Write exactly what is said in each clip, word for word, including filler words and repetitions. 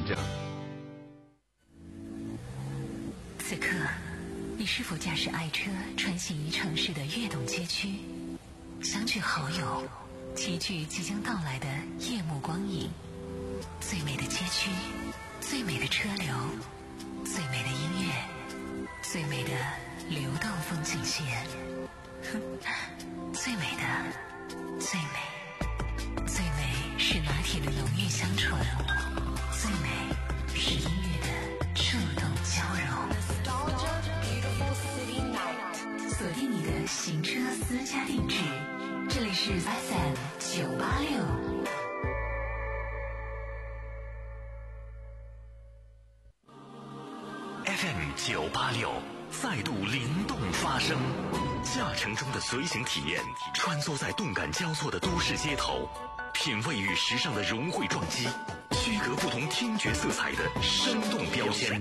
着。 此刻，你是否驾驶爱车穿行于城市的跃动街区，相聚好友，齐聚即将到来的夜幕光影？最美的街区，最美的车流，最美的音乐，最美的流动风景线，最美的，最美，最美是拿铁的浓郁香醇，最美是音乐的触动交融。锁定你的行车私家定制，这里是 F M 九八六。 F M 九八六再度灵动发声，驾乘中的随行体验，穿梭在动感交错的都市街头，品味与时尚的融汇撞击，区隔不同听觉色彩的生动标签。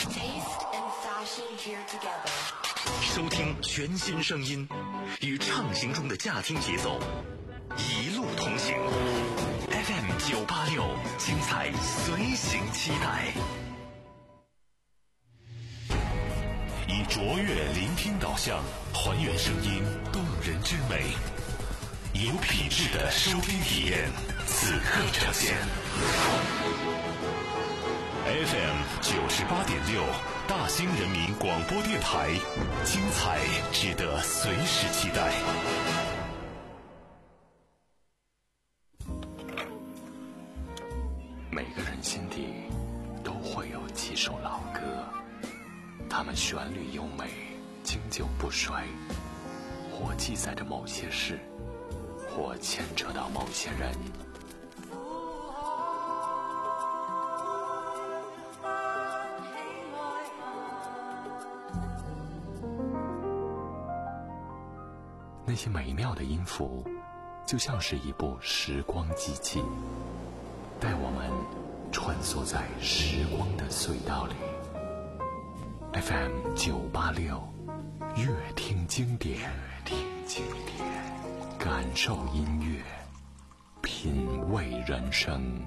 收听全新声音，与畅行中的驾听节奏，一路同行。F M 九八六，精彩随行期待。以卓越聆听导向，还原声音动人之美，有品质的收听体验，此刻呈现。F M 九十八点六，大兴人民广播电台，精彩值得随时期待。每个人心底都会有几首老歌，它们旋律优美，经久不衰，或记载着某些事，或牵扯到某些人。那些美妙的音符，就像是一部时光机器，带我们穿梭在时光的隧道里。F M 九八六，乐听经典，乐听经典，感受音乐，品味人生。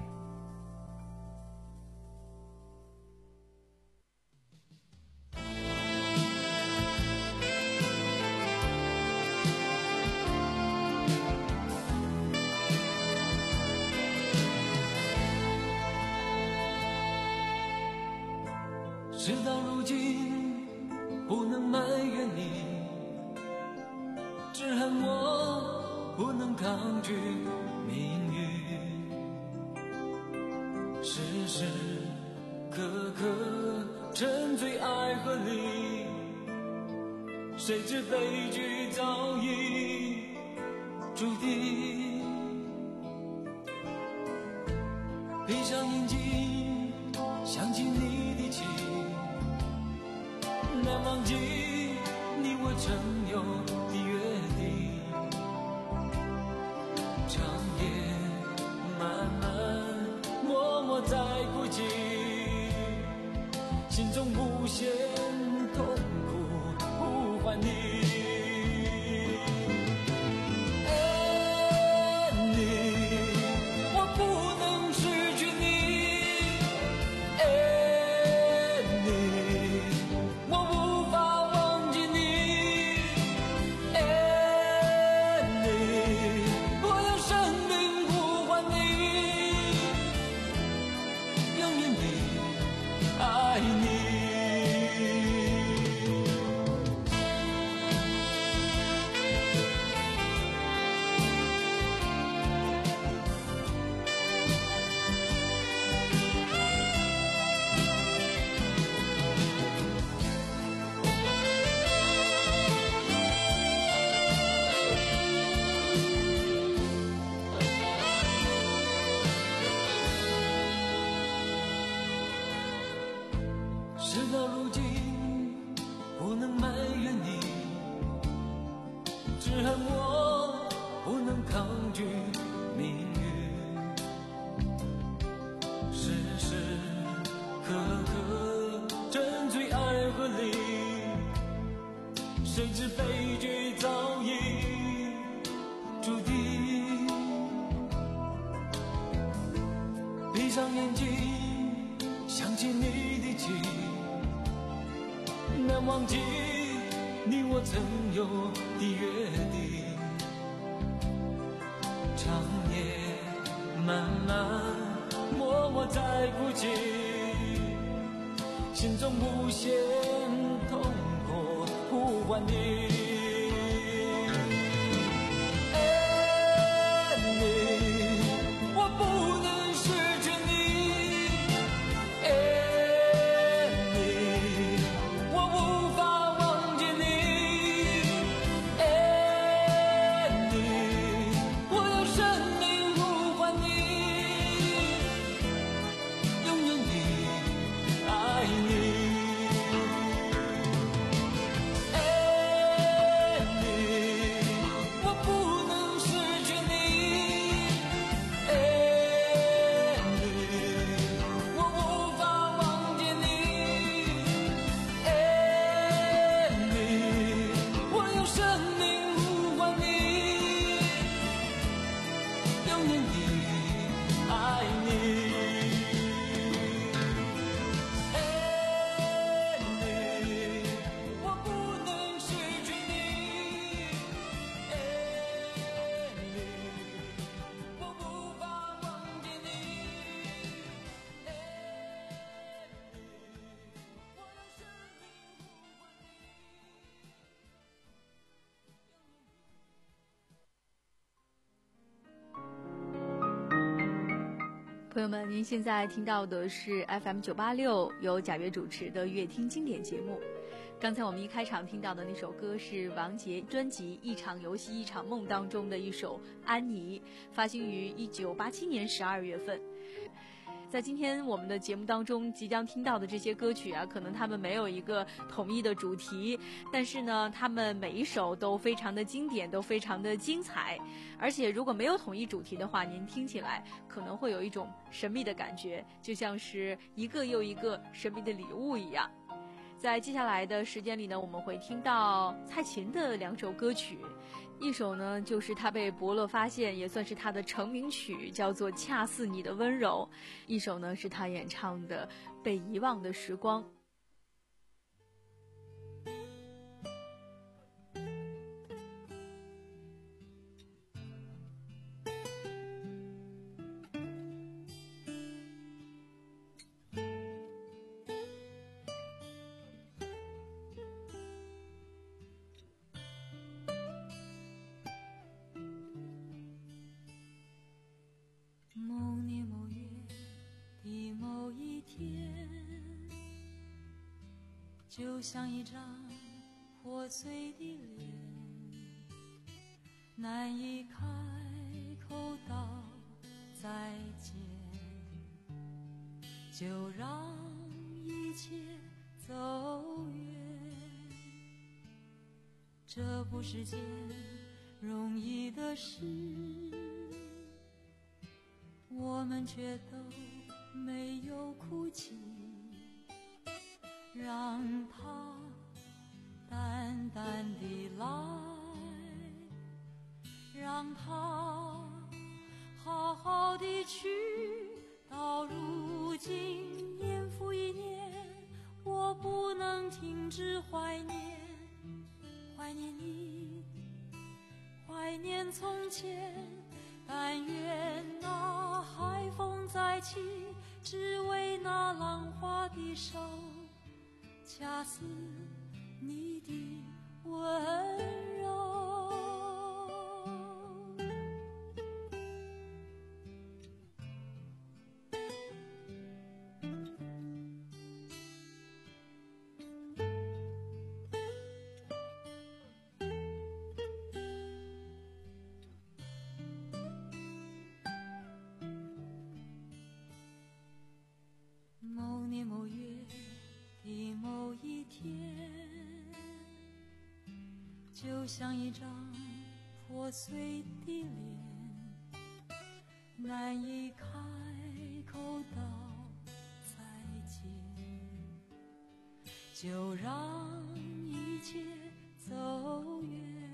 事到如今，不能埋怨你，只恨我不能抗拒命运。时时刻刻沉醉爱河里，谁知悲剧早已注定。闭上眼睛，想起你的情，难忘记你我曾有的约定。长夜漫漫，默默在哭泣，心中无限痛苦呼唤你。事到如今，不能埋怨你，只恨我不能抗拒命运。时时刻刻沉醉爱河里，谁知悲剧早已注定。闭上眼睛， 忘记你我曾有的约定，长夜漫漫，默默在哭泣，心中无限痛苦呼唤你。 朋友们，您现在听到的是 F M 九八六由贾跃主持的乐听经典节目。刚才我们一开场听到的那首歌是王杰专辑《一场游戏一场梦》当中的一首《安妮》，发行于一九八七年十二月份。在今天我们的节目当中即将听到的这些歌曲啊，可能他们没有一个统一的主题，但是呢他们每一首都非常的经典，都非常的精彩。而且如果没有统一主题的话，您听起来可能会有一种神秘的感觉，就像是一个又一个神秘的礼物一样。在接下来的时间里呢，我们会听到蔡琴的两首歌曲，一首呢就是她被伯乐发现，也算是她的成名曲，叫做《恰似你的温柔》，一首呢是她演唱的《被遗忘的时光》。 就像一张破碎的脸，难以开口道再见，就让一切走远。这不是件容易的事，我们却都没有哭泣，让它淡淡地来，让它好好地去。到如今年复一年，我不能停止怀念，怀念你，怀念从前。但愿那海风再起，只为那浪花的手，恰似你的温柔。某年某月的某一天，就像一张破碎的脸，难以开口道再见，就让一切走远。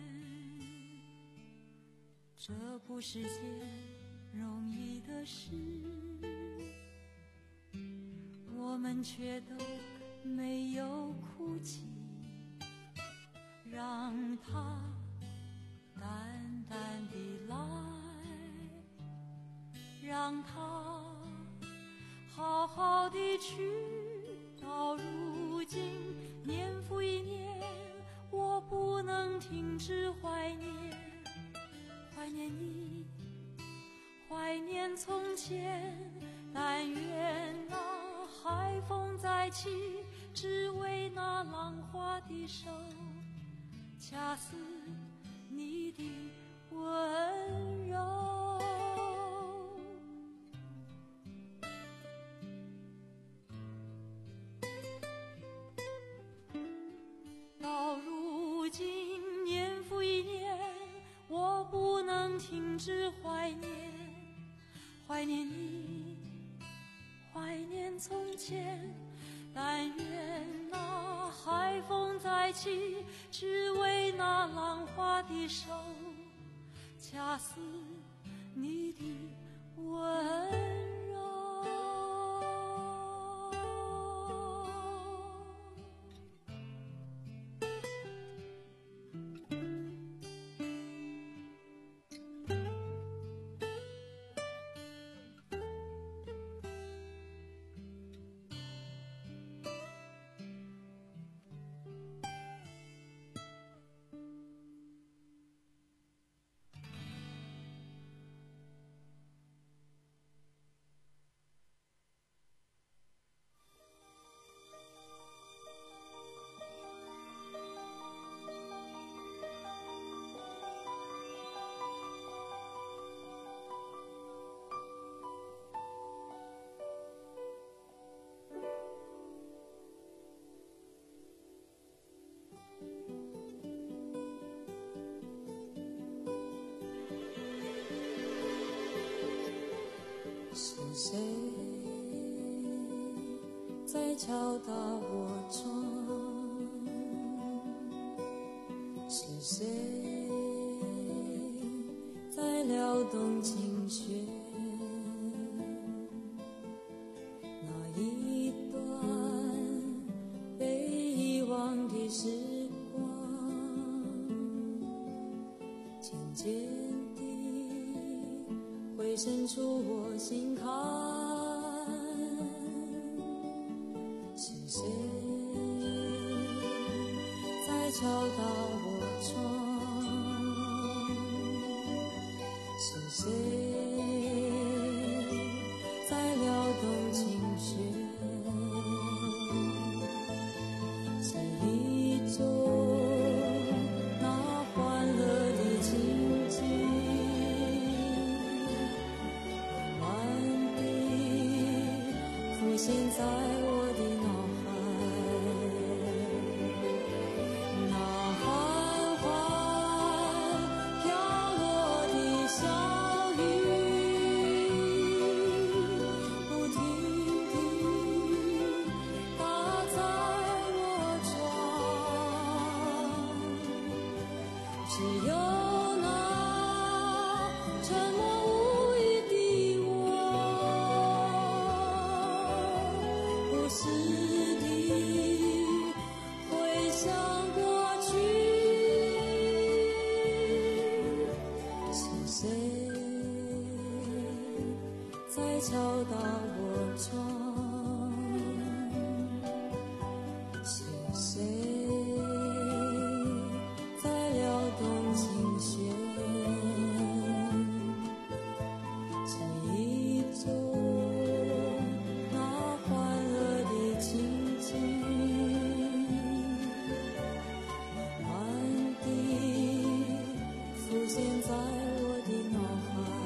这不是件容易的事，我们却都没有哭泣， 让它淡淡地来，让它好好地去。到如今年复一年，我不能停止怀念，怀念你，怀念从前。但愿那海风再起，只为那浪花的手，恰似你的温柔。到如今年复一年，我不能停止怀念，怀念你，怀念从前。但愿那海风再起，只为那浪花的手，恰似你的温柔。 是谁在敲打我窗？是谁在撩动琴弦？那一段被遗忘的时光，渐渐地会渗出我心坎。是谁在敲打我窗？是谁在撩动琴弦？是一种那欢乐的情景，慢地浮现在我的脑海。那缓缓飘落的小雨，不停地打在我窗，只有那沉默无语的我，不时地回想过去。是谁在敲打我窗？是谁在撩动琴弦？是一种那欢乐的情景，慢地浮现在我的脑海。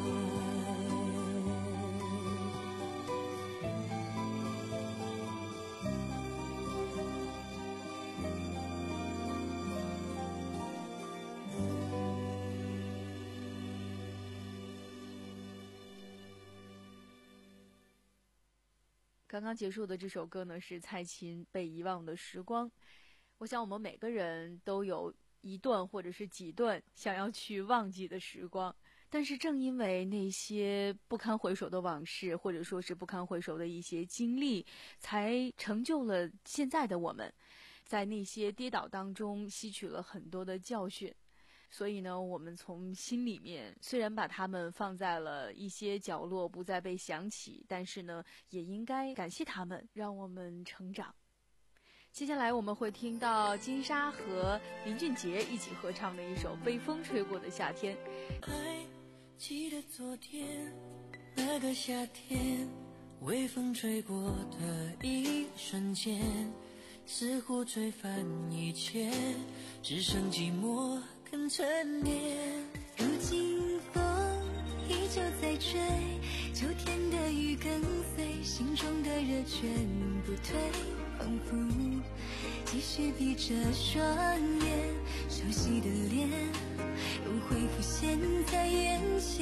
刚刚结束的这首歌呢，是蔡琴《被遗忘的时光》。我想我们每个人都有一段或者是几段想要去忘记的时光，但是正因为那些不堪回首的往事，或者说是不堪回首的一些经历，才成就了现在的我们。 在那些跌倒当中吸取了很多的教训。所以呢，我们从心里面虽然把他们放在了一些角落不再被想起，但是呢也应该感谢他们，让我们成长。接下来我们会听到金莎和林俊杰一起合唱的一首《被风吹过的夏天》。 还记得昨天那个夏天，微风吹过的一瞬间，似乎吹翻一切，只剩寂寞更沉淀。 如今风依旧在吹，秋天的雨跟随，心中的热全不退，仿佛继续闭着双眼，熟悉的脸又会浮现在眼前。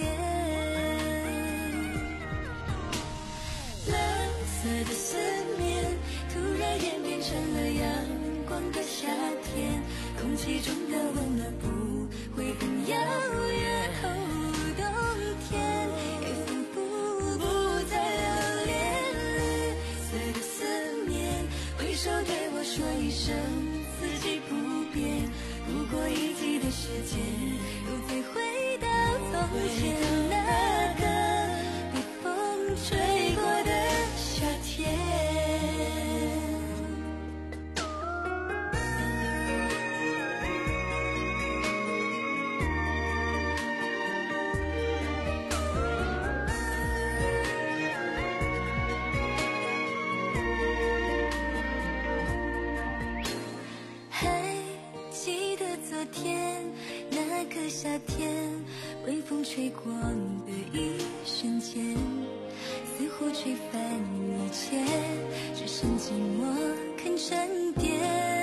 蓝色的思念突然演变成了阳光的夏天，空气中的温暖不会很遥远，哦，冬天也仿佛不再留恋。绿色的思念挥手对我说一声四季不变，不过一季的时间又再回到从前那个被风吹过的夏天。夏天微风吹过的一瞬间，似乎吹翻一切，只剩寂寞肯沉淀。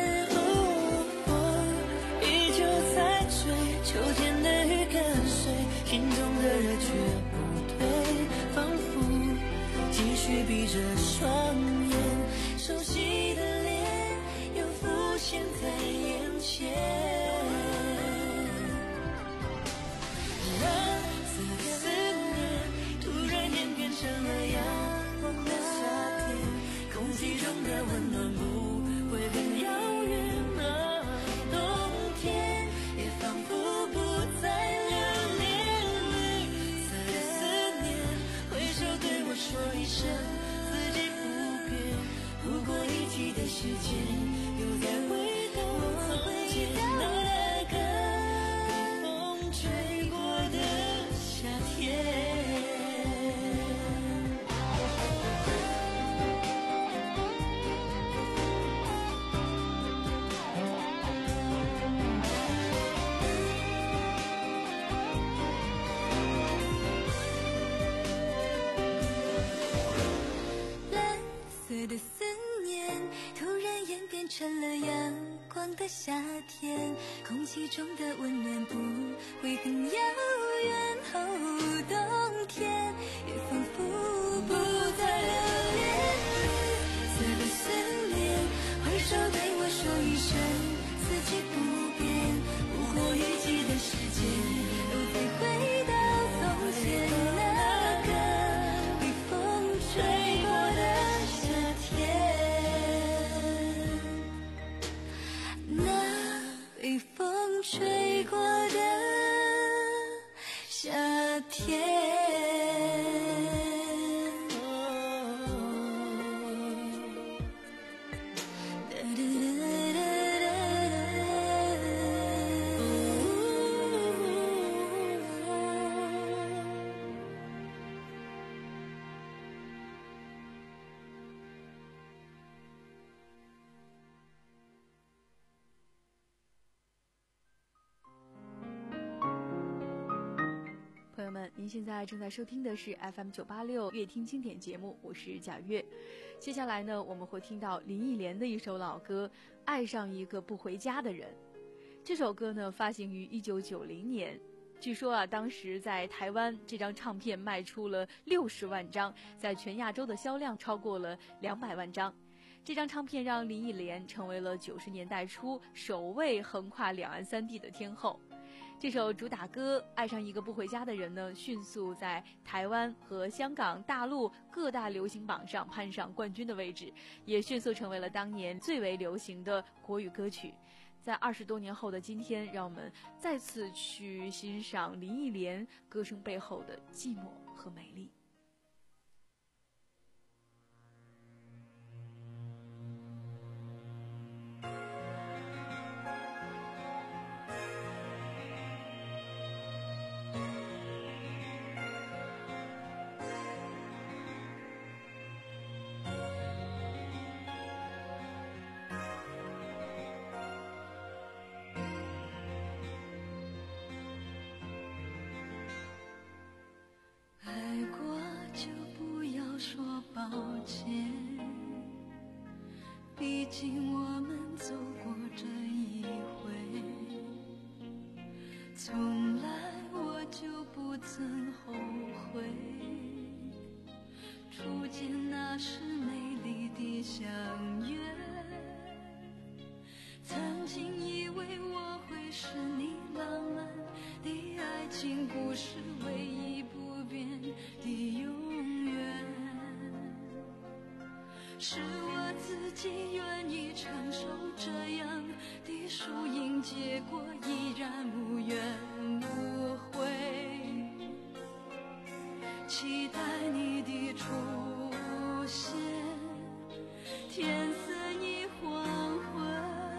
风依旧在吹，秋天的雨跟随，心中的热却不退，仿佛继续闭着双眼，熟悉的脸又浮现在眼前。成了阳光的夏天，空气中的温暖不会很遥远啊，冬天也仿佛不再留恋。绿色的思念挥手对我说一声四季不变，不过一季的时间又再回到从前那个被风吹过的夏天。 的思念突然演变成了阳光的夏天，空气中的温暖不会很遥远，哦，冬天也仿佛不再留恋。绿色的思念挥手对我说一声四季不变，不过一季的时间又再回到从前那个被风吹过的那被风吹过的夏天。 朋友们，您现在正在收听的是 F M 九八六乐听经典节目，我是贾月。接下来呢，我们会听到林忆莲的一首老歌《爱上一个不回家的人》。这首歌呢，发行于一九九零年。据说啊，当时在台湾这张唱片卖出了六十万张，在全亚洲的销量超过了两百万张。这张唱片让林忆莲成为了九十年代初首位横跨两岸三地的天后。 这首主打歌《爱上一个不回家的人》呢，迅速在台湾和香港、大陆各大流行榜上攀上冠军的位置，也迅速成为了当年最为流行的国语歌曲。在二十多年后的今天，让我们再次去欣赏林忆莲歌声背后的寂寞和美丽。 毕竟我们走过这一回，从来我就不曾后悔，初见那时美丽的相约，曾经以为我会是你浪漫的爱情故事唯一不变的永远，是我自己愿意承受这样的输赢结果，依然无怨无悔，期待你的出现，天色已黄昏，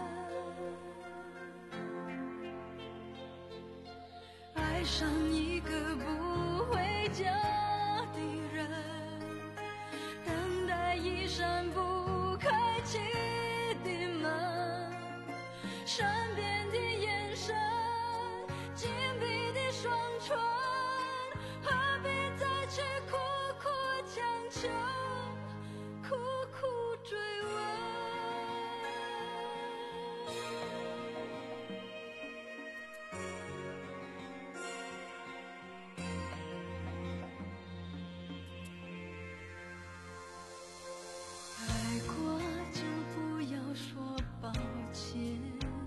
爱上一个不回家的人，等待一扇不开启的门，善变的眼神，紧闭的双唇，何必再去苦苦强求，苦苦追问。爱过就不要说抱歉，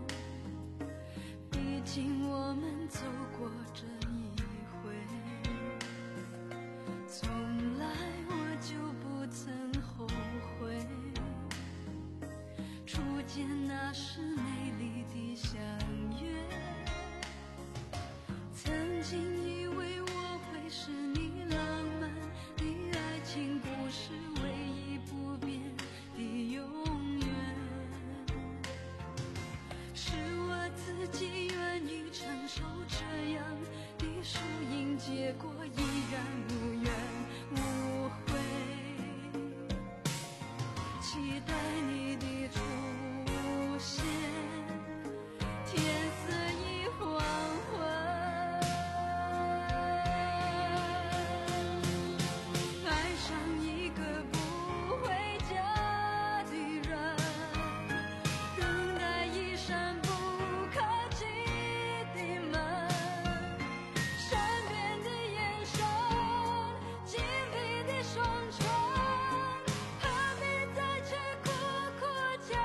毕竟我们走过这一回，从来我就不曾后悔，初见那时美丽的相约，曾经以为我会是你浪漫的爱情故事唯一不变的永远，是我自己愿意承受这样的输赢结果，依然无怨无悔，期待你的出现，天色已黄昏，爱上一个不回家的人，等待一扇不开启的门，善变的眼神，紧闭的双唇，何必再去苦苦强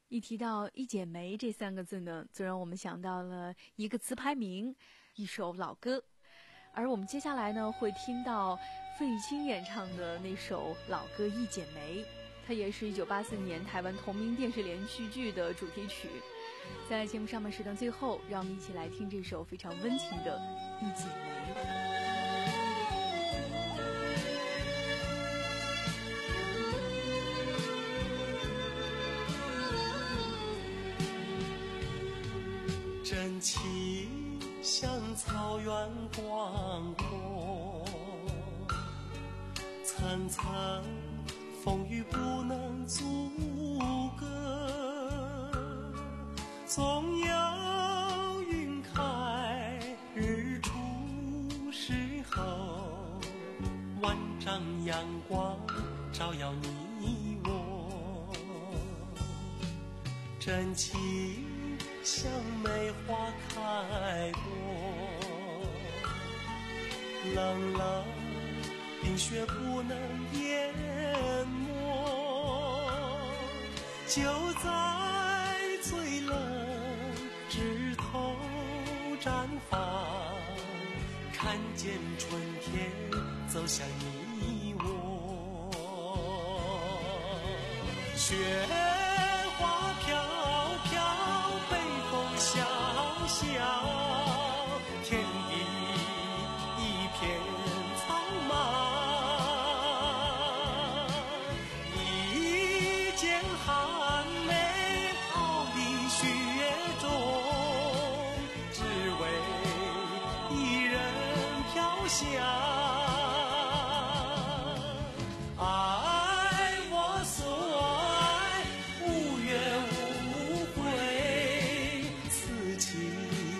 一提到一剪梅这三个字呢，就让我们想到了一个词牌名，一首老歌。而我们接下来呢，会听到费玉清演唱的那首老歌《一剪梅》，它也是一九八四年台湾同名电视连续剧的主题曲。在节目上半时段最后，让我们一起来听这首非常温情的《一剪梅》。 真情像草原广阔，层层风雨不能阻隔，总有云开日出时候，万丈阳光照耀你我，真情像梅花开过，冷冷冰雪不能淹没，就在最冷枝头绽放，看见春天走向你我，雪花飘飘，北风萧萧，天地一片苍茫，一剪寒梅傲立雪中，只为一人飘香。爱我所爱，无怨无悔，此情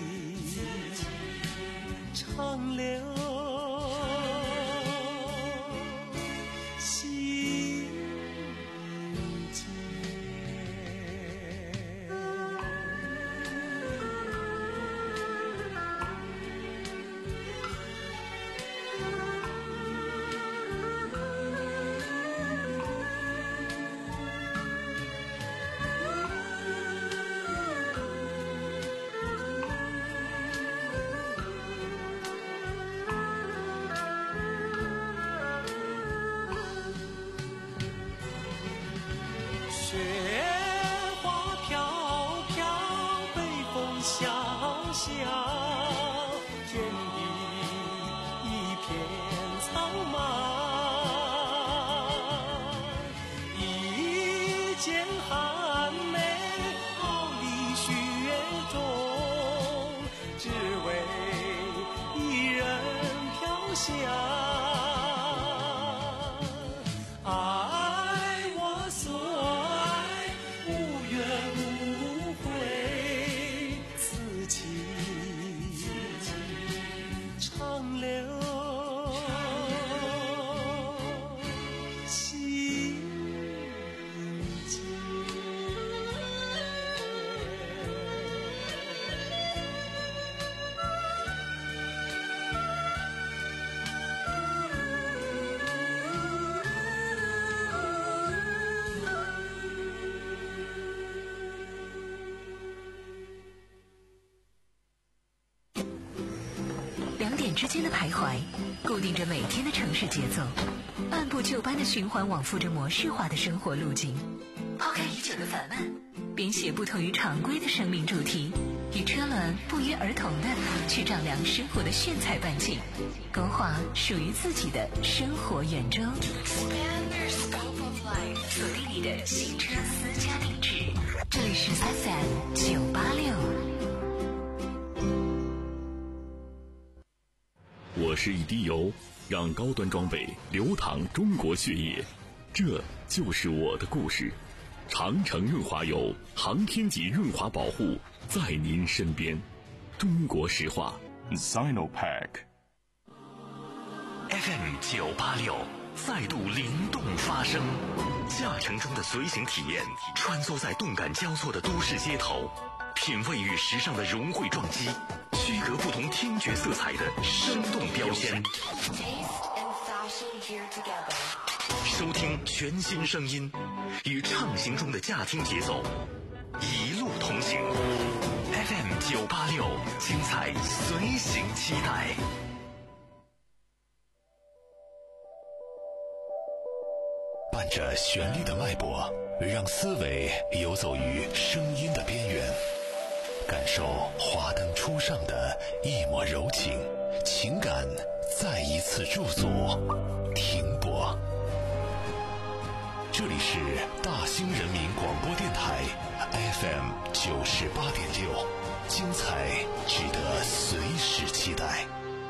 长留心间。雪花飘飘，北风萧萧，天地一片苍茫，一剪寒梅傲立雪中，只为一人飘香。爱我所爱，无怨无悔，此情长留心间。 两点之间的徘徊，固定着每天的城市节奏，按部就班的循环往复着模式化的生活路径。抛开已久的烦闷，编写不同于常规的生命主题，与车轮不约而同的去丈量生活的炫彩半径，勾画属于自己的生活圆周。锁定你的新车私家定制，这里是 F M 九八六。 我是一滴油，让高端装备流淌中国血液，这就是我的故事。长城润滑油，航天级润滑保护，在您身边。中国石化 Sinopec F M 九八六再度灵动发声，驾乘中的随行体验，穿梭在动感交错的都市街头，品味与时尚的融汇撞击，区隔不同听觉色彩的生动标签。收听全新声音，与畅行中的驾听节奏， 一路同行。F M 九八六，精彩随行期待。伴着旋律的脉搏，让思维游走于声音的边缘，感受华灯初上的一抹柔情，情感再一次驻足停泊。这里是大兴人民广播电台 F M 九十八点六，精彩值得随时期待。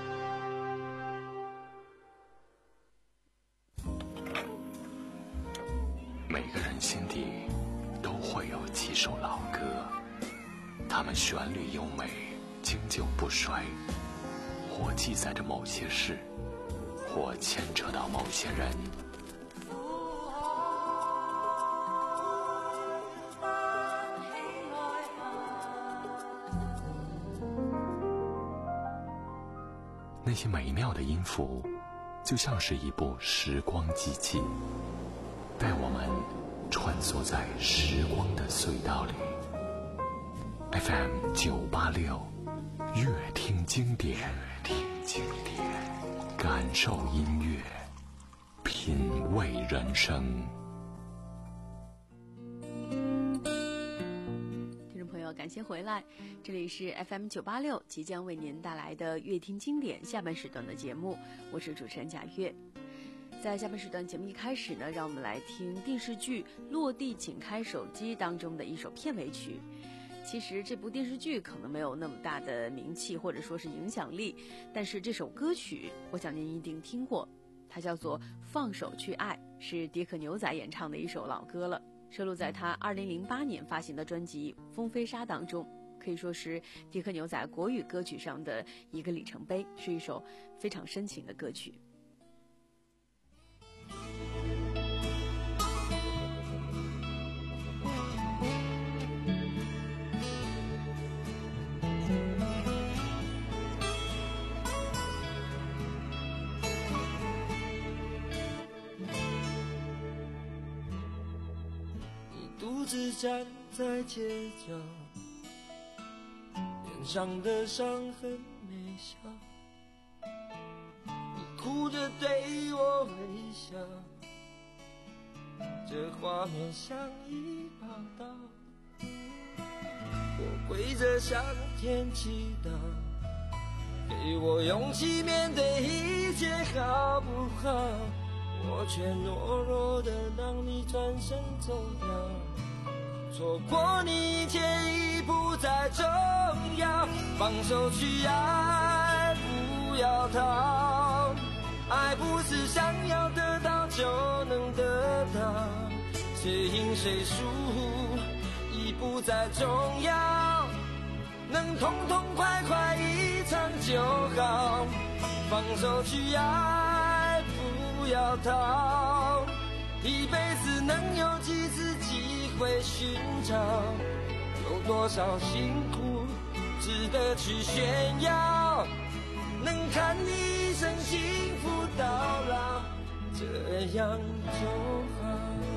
每个人心底都会有几首老歌，它们旋律优美，经久不衰，或记载着某些事，或牵扯到某些人。那些美妙的音符，就像是一部时光机器，带我们穿梭在时光的隧道里。 F M 九八六，乐听经典，听经典，感受音乐，品味人生。 听众朋友，感谢回来，这里是 F M 九八六，即将为您带来的乐听经典下半时段的节目，我是主持人贾月。在下半时段节目一开始呢，让我们来听电视剧《落地请开手机》当中的一首片尾曲。其实这部电视剧可能没有那么大的名气或者说是影响力，但是这首歌曲我想您一定听过，它叫做《放手去爱》，是迪克牛仔演唱的一首老歌了，收录在他二零零八年发行的专辑《风飞沙》当中，可以说是迪克牛仔国语歌曲上的一个里程碑，是一首非常深情的歌曲。 独自站在街角，脸上的伤痕没消，你哭着对我微笑，这画面像一报道。我跪着向天祈祷，给我勇气面对一切好不好？我却懦弱的让你转身走掉，错过你一切已不再重要，放手去爱，不要逃，爱不是想要得到就能得到，谁赢谁输已不再重要，能痛痛快快一场就好，放手去爱，不要逃，一辈子能有几次机会寻找，有多少辛苦值得去炫耀，能看你一生幸福到老，这样就好。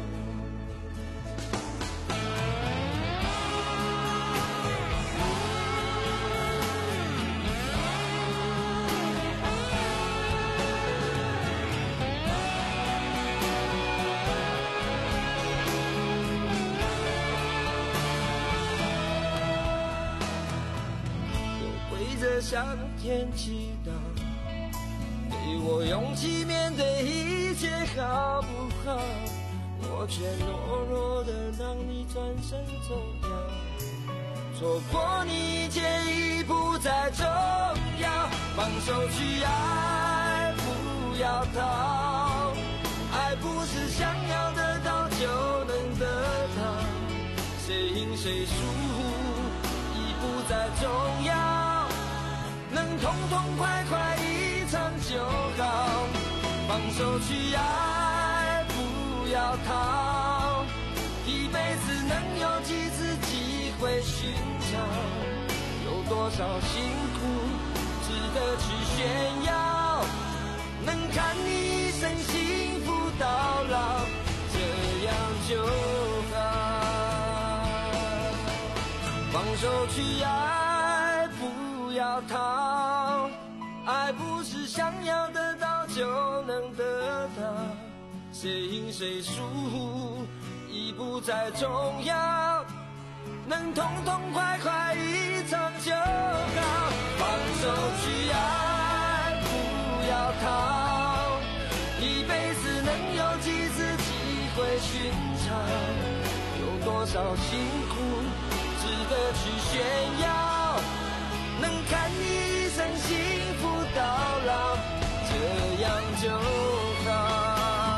向天祈祷，给我勇气面对一切好不好？我却懦弱的让你转身走掉，错过你一切已不再重要，放手去爱，不要逃，爱不是想要得到就能得到，谁赢谁输已不再重要，能痛痛快快一场就好，放手去爱，不要逃，一辈子能有几次机会寻找，有多少辛苦值得去炫耀，能看你一生幸福到老，这样就好。 手去爱，不要逃。爱不是想要得到就能得到，谁赢谁输已不再重要，能痛痛快快一场就好。放手去爱，不要逃，一辈子能有几次机会寻找，有多少辛苦值得去炫耀，能看你一生幸福到老，这样就好。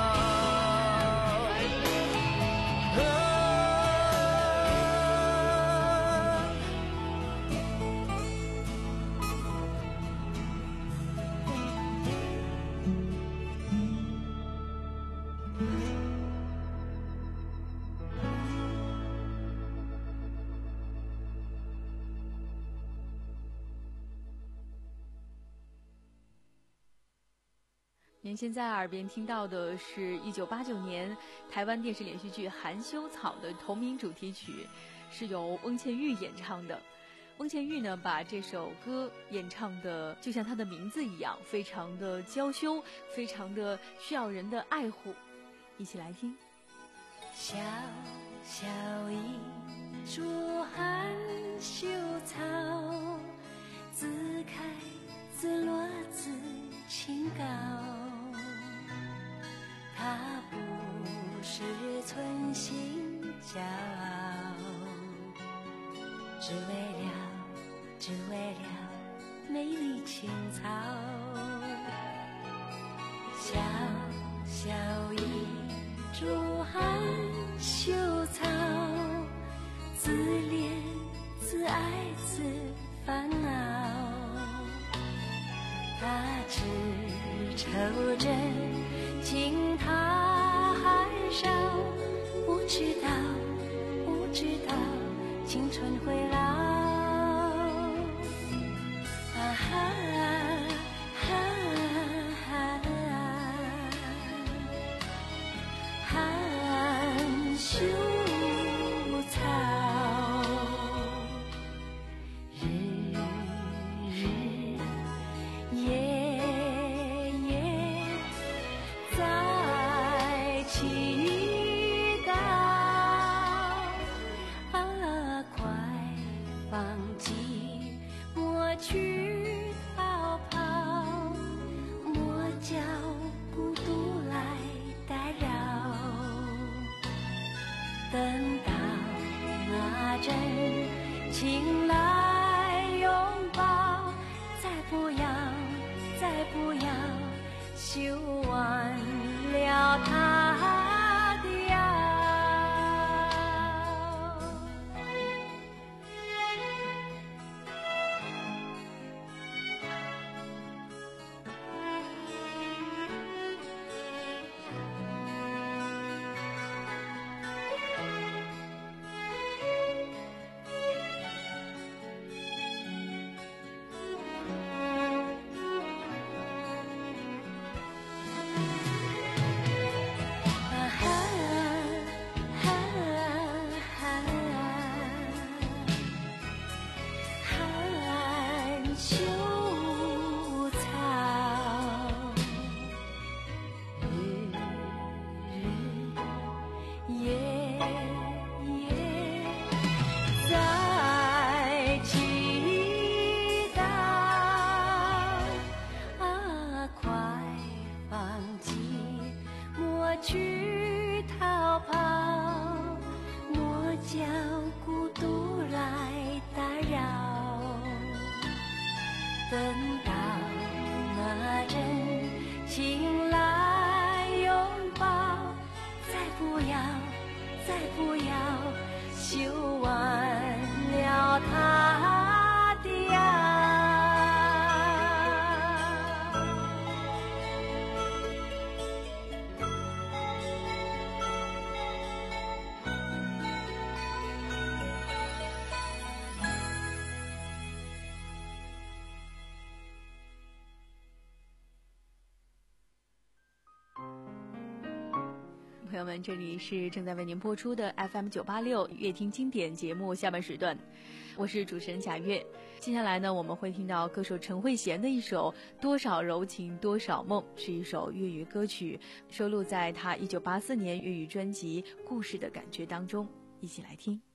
您现在耳边听到的是一九八九年台湾电视连续剧《含羞草》的同名主题曲，是由翁倩玉演唱的。翁倩玉呢，把这首歌演唱的就像她的名字一样，非常的娇羞，非常的需要人的爱护。一起来听。 小小一株含羞草，自开自落自清高，它不是存心骄傲，只为了只为了美丽青草。小小一株含羞草，自怜自爱自烦恼，他只抽针惊他寒烧，不知道不知道青春会老。啊哈哈哈含羞草，日日夜夜在祈祷，啊，快放弃莫去逃跑，莫叫孤独来打扰，等到那阵情来拥抱，再不要再不要修完了他的腰。去逃跑，莫叫孤独来打扰，等到那阵情来拥抱，再不要再不要修完了他的爱。 朋朋友们，这里是正在为您播出的 F M 九八六乐听经典节目下半时段，我是主持人贾月。接下来呢，我们会听到歌手陈慧娴的一首《多少柔情多少梦》，是一首粤语歌曲，收录在她一九八四年粤语专辑《故事的感觉》当中，一起来听。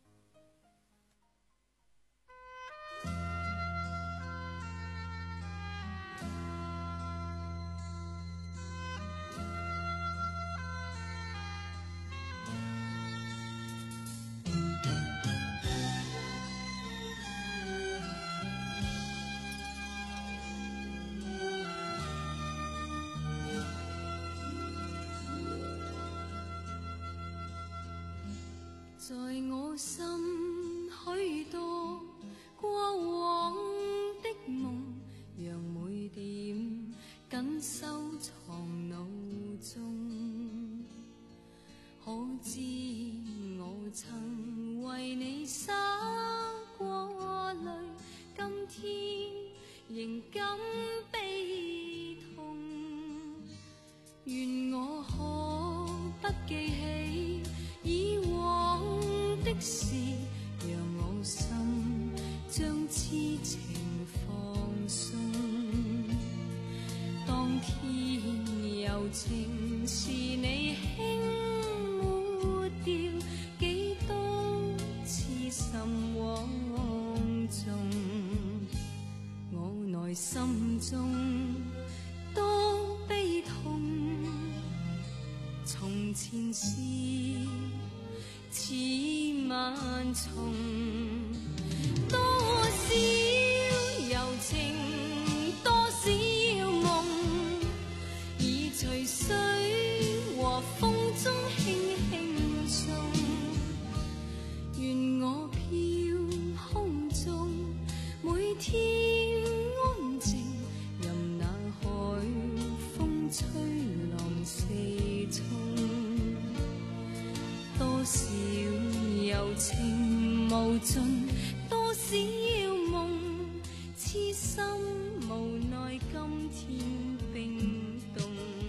在我心許多過往的夢，讓每點緊收藏腦中。可知我曾為你灑過淚，今天仍感悲痛。願我可不記起以往的事，讓我心將痴情放鬆。當天柔情是你輕抹掉，幾多痴心枉縱，我內心中多悲痛。從前事似萬重，多少柔情多少夢，已隨水和風中輕輕送。願我飄空中每天安靜，任那海風吹浪四沖。多少柔情無盡，多少夢痴心無奈，今天冰凍。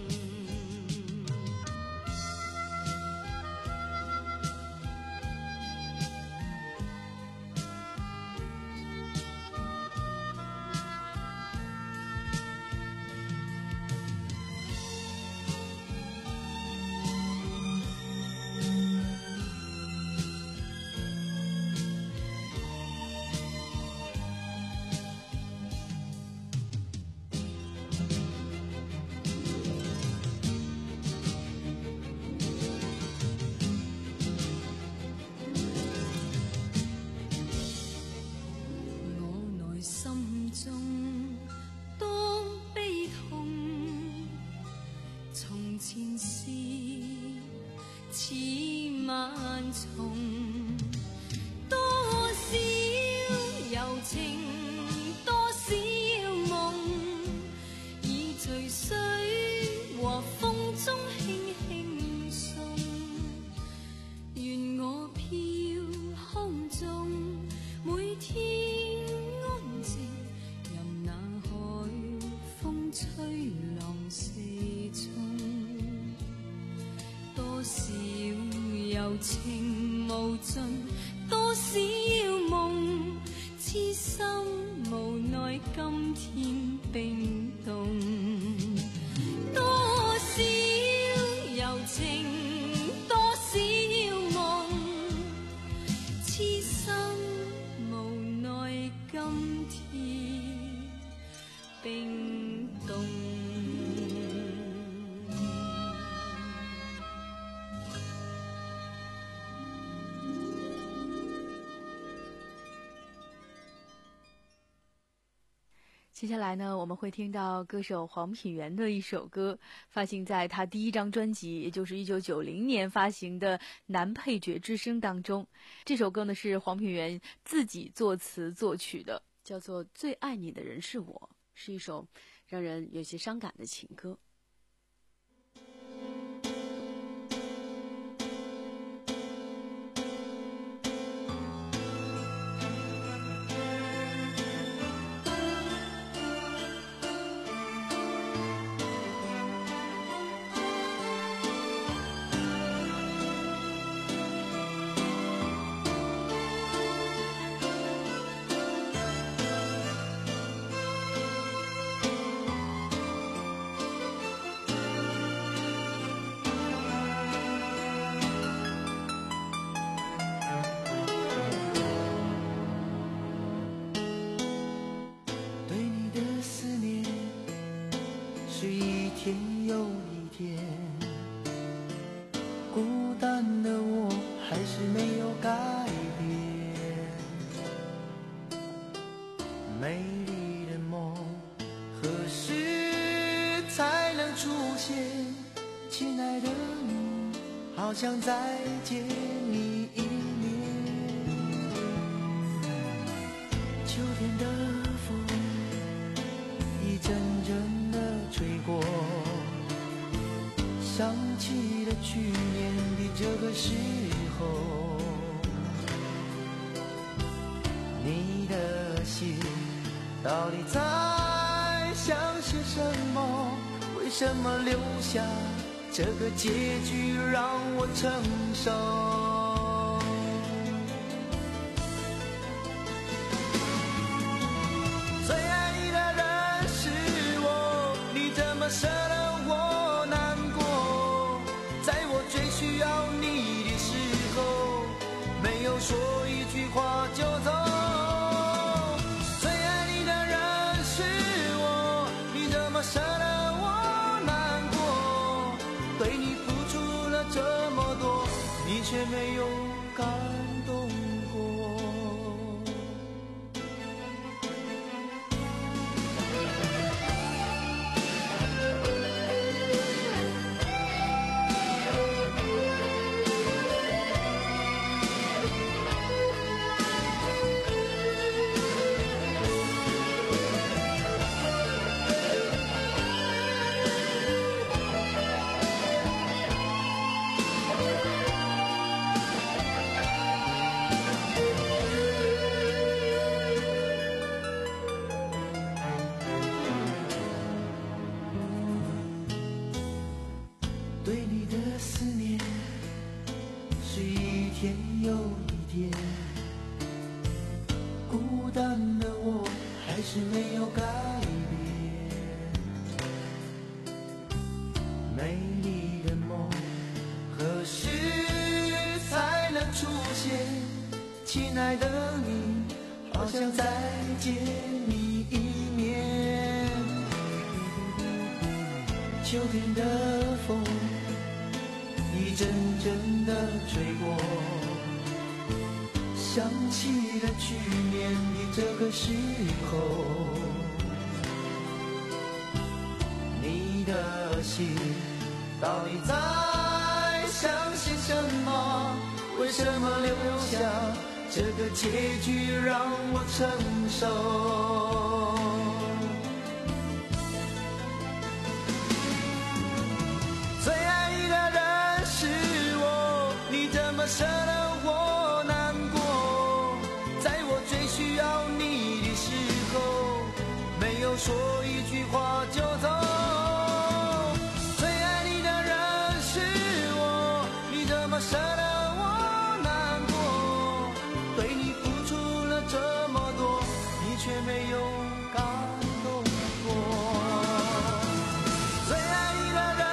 前事似萬重，多少柔情多少夢，已隨水和風中輕輕送。願我飄空中每天安靜，任那海風吹浪四沖。多少柔情無盡，多少夢痴心無奈，今天冰凍。多少柔情多少夢痴心無奈，今天冰凍。 接下来呢，我们会听到歌手黄品源的一首歌，发行在他第一张专辑，也就是一九九零年发行的《男配角之声》当中。这首歌呢是黄品源自己作词作曲的，叫做《最爱你的人是我》，是一首让人有些伤感的情歌。 天又一天，孤单的我还是没有改变。美丽的梦何时才能出现？亲爱的你，好想再见你一面。秋天的风一阵阵的吹过，想起了去年的这个时候，你的心到底在想些什么？为什么留下这个结局让我承受？最爱你的人是我，你怎么舍得我难过？在我最需要你的时候，没有说一句话就走。最爱你的人是我，你怎么舍得我难过？对你付出了这么多，你却没有感动过。对你的思念是一天又一天，孤单的我还是没有改变。美丽的梦何时才能出现？亲爱的你，好想再见你一面。秋天的风一阵阵的吹过，想起了去年的这个时候，你的心到底在想些什么？为什么留下这个结局让我承受？最爱你的人是我，你怎么舍得我难过？在我最需要你的时候，没有说一句话就走。最爱你的人是我，你怎么舍得我难过？对你付出了这么多，你却没有感动过。最爱你的人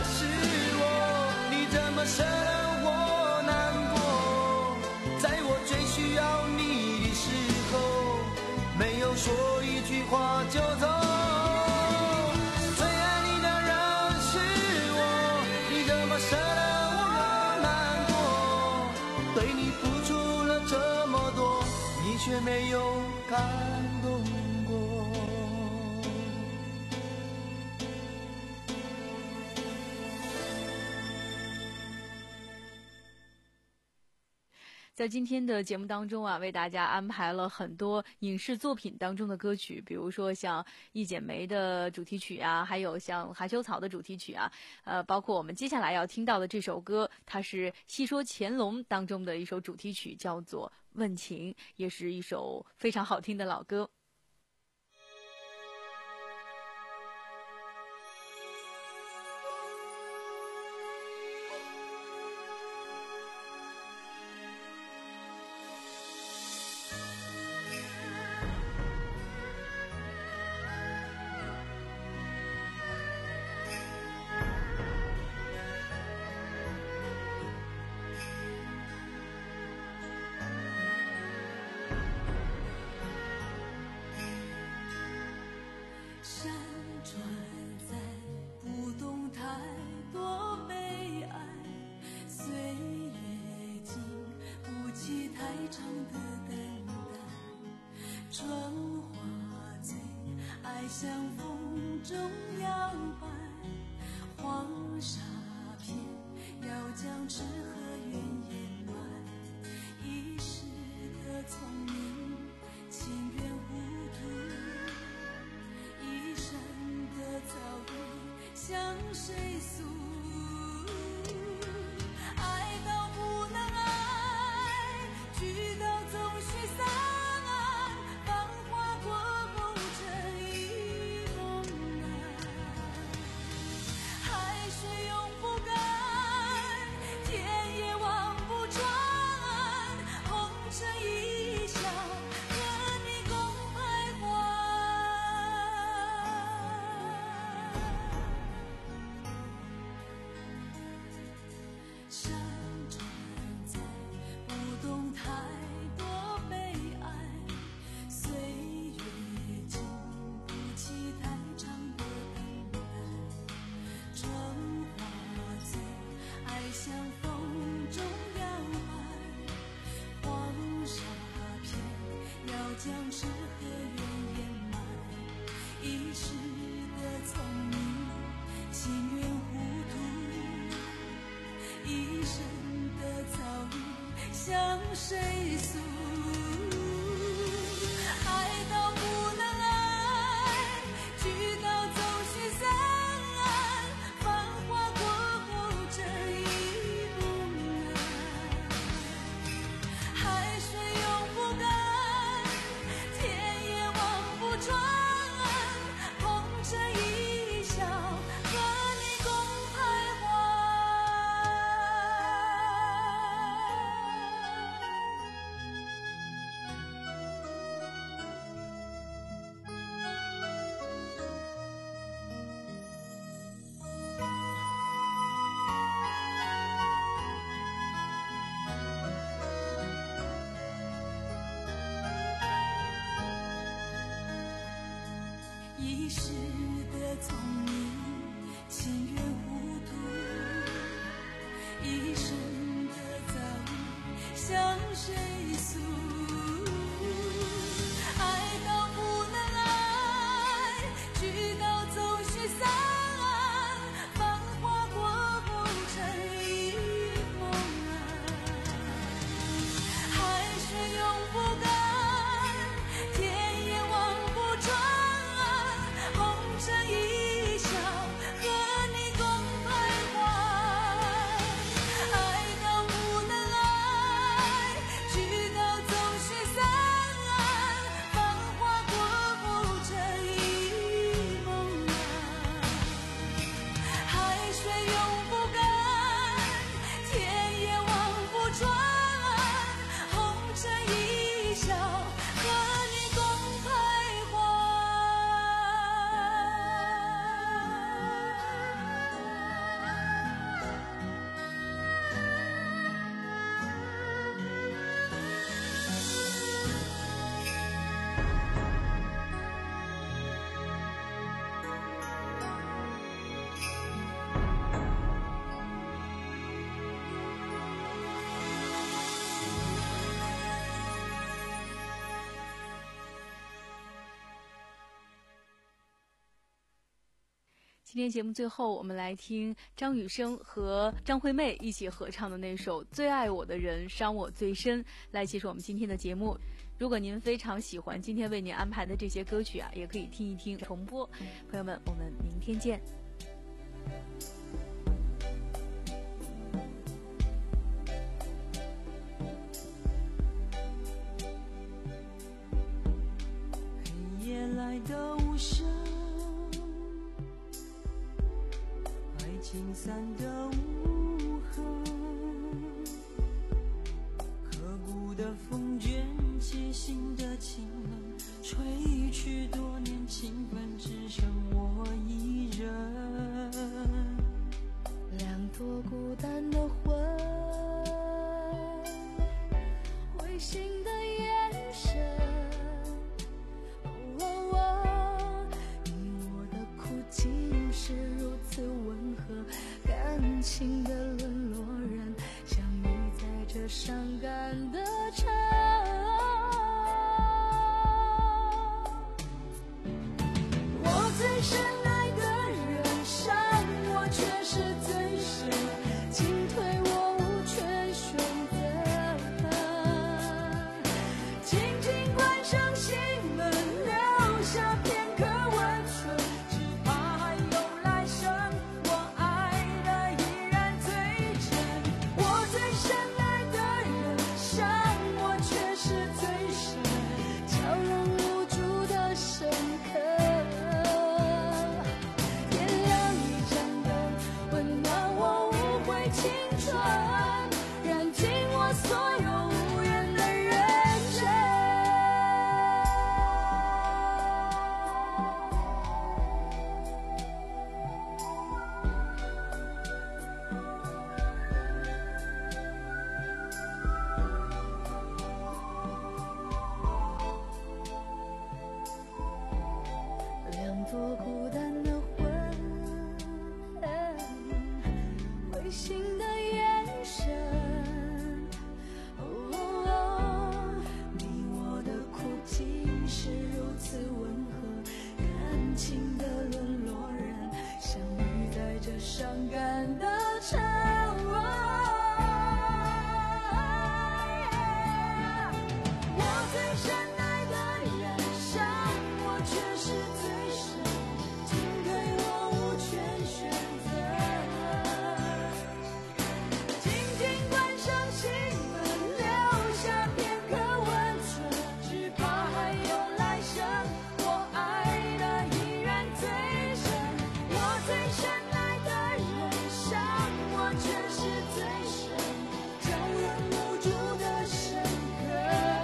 舍得我难过，在我最需要你的时候，没有说一句话就走。最爱你的人是我，你怎么舍得我难过？对你付出了这么多，你却没有感动过。 在今天的节目当中啊，为大家安排了很多影视作品当中的歌曲，比如说像《一剪梅》的主题曲啊，还有像《含羞草》的主题曲啊，呃，包括我们接下来要听到的这首歌，它是《戏说乾隆》当中的一首主题曲，叫做《问情》，也是一首非常好听的老歌。 像风中摇摆，黄沙片要将痴和怨掩埋，一时的聪明情愿糊涂，一生的遭遇向谁诉？爱到不能爱，聚到总须散，繁华过后这一梦啊，海水永不干，天也望不穿，红尘一笑，和你共徘徊。山川在，不懂太多悲哀，岁月经不起太长的等待，春花醉，爱像风中摇摆，黄沙片要将痴和怨掩埋，一时的聪明情愿糊涂，一生的遭遇向谁诉？爱到不能爱，聚到总须散，繁华过后这一梦啊，海水永不干，天也望不穿，红尘一笑，和你共徘徊。一时的聪明情愿糊涂，一生的遭遇向谁诉？爱到不能爱，聚到总须散，繁华过后这一梦啊，海水永不干，天也望不穿，红尘一笑，和你共徘徊。爱到不能爱，聚到总须散，繁华过后这一梦啊，海水永不干，天也望不穿，红尘一笑，和你共徘徊。 今天节目最后，我们来听张雨生和张惠妹一起合唱的那首《最爱我的人伤我最深》，来结束我们今天的节目。如果您非常喜欢今天为您安排的这些歌曲啊，也可以听一听重播。朋友们，我们明天见。 黑夜来的无声，爱情散的无痕，刻骨的风卷起心的情冷，吹去多年情分，只剩我一人。 两朵孤单的魂，灰心的眼神，哦哦，你我的苦情是如此温和，感情的沦落人，相遇在这伤感的城。我深爱的人，伤我却是最深，进退我无权选择。紧紧关上心门，留下片刻温存，只怕还有来生，我爱的依然最真。我最深爱的人，伤我却是最深，悄然无助的深刻。点亮一盏灯，温暖我无悔青春，燃尽我所有无言的认真。两朵孤单的魂，会心的眼神。哦，你我的哭泣是如此温和，感情的沦落人，相遇在这伤感的晨昏。我最深爱的人，伤我却是最深，进退我无权选择。紧紧关上心门，留下片刻温存，只怕还有来生，我爱的依然最深。我最深爱的人，伤我却是最深，叫人无助的深刻。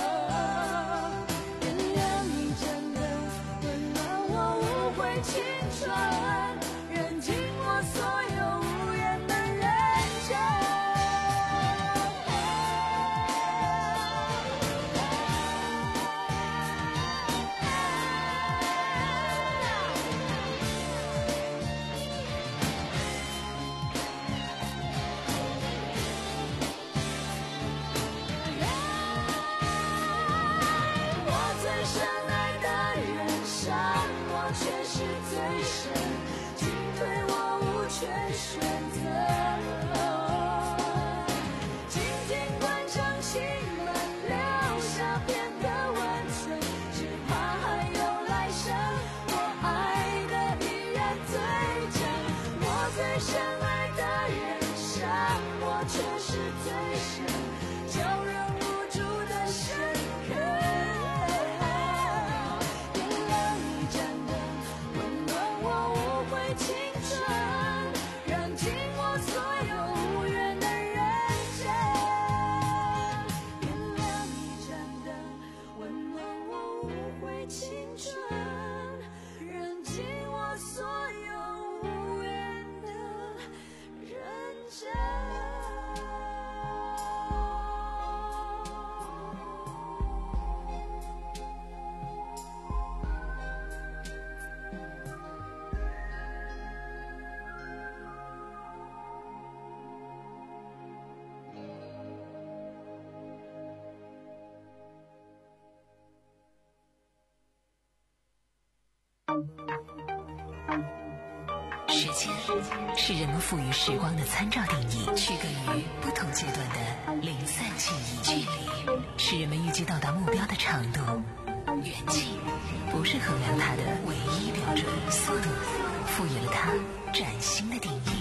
点亮一盏灯，温暖我无悔青春，燃尽我所有无言的认真。我最深爱的人，伤我却是最深，进退我无权选择。紧紧关上心门，留下片刻温存，只怕还有来生，我爱的依然最真。我最深爱的人，伤我却是最深，叫人无助的深刻。点亮一盏灯，温暖我无悔青春，燃尽我所有无缘的认真。点亮一盏灯，温暖我无悔青春，燃尽我所有无缘的认真。 时间是人们赋予时光的参照定义，区隔于不同阶段的零散记忆。距离是人们预计到达目标的长度，远近不是衡量它的唯一标准。速度赋予了它崭新的定义。